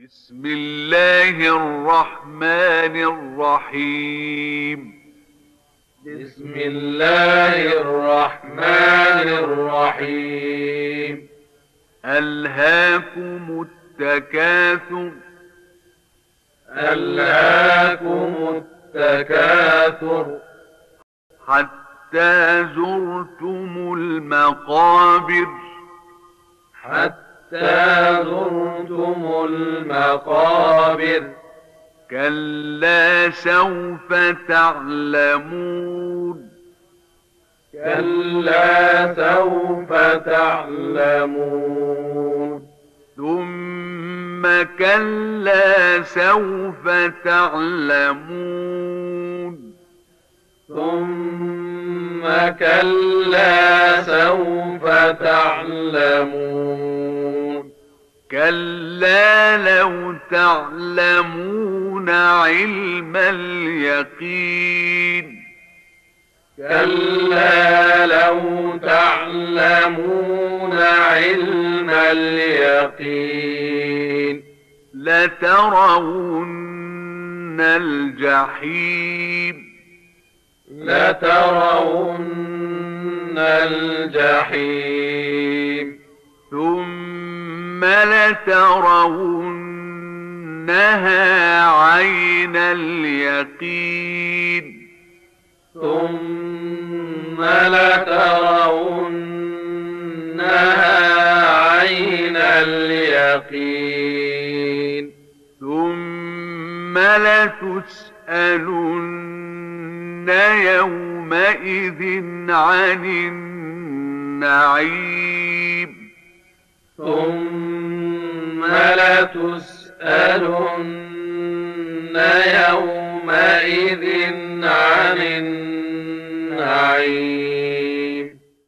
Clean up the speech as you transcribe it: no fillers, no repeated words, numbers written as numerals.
بسم الله الرحمن الرحيم. بسم الله الرحمن الرحيم. ألهاكم التكاثر. ألهاكم التكاثر حتى زرتم المقابر. حتى زرتم المقابر. كلا سوف تعلمون. كلا سوف تعلمون. ثم كلا سوف تعلمون. ثم كلا سوف تعلمون. كلا لو تعلمون علم اليقين. كلا لو تعلمون علم اليقين. لترون الجحيم. لترون الجحيم. ثم لترونها عين اليقين. ثم لترونها عين اليقين. ثم لتسألن يومئذ عن النعيم. ثم لتسألن يومئذ عن النعيم.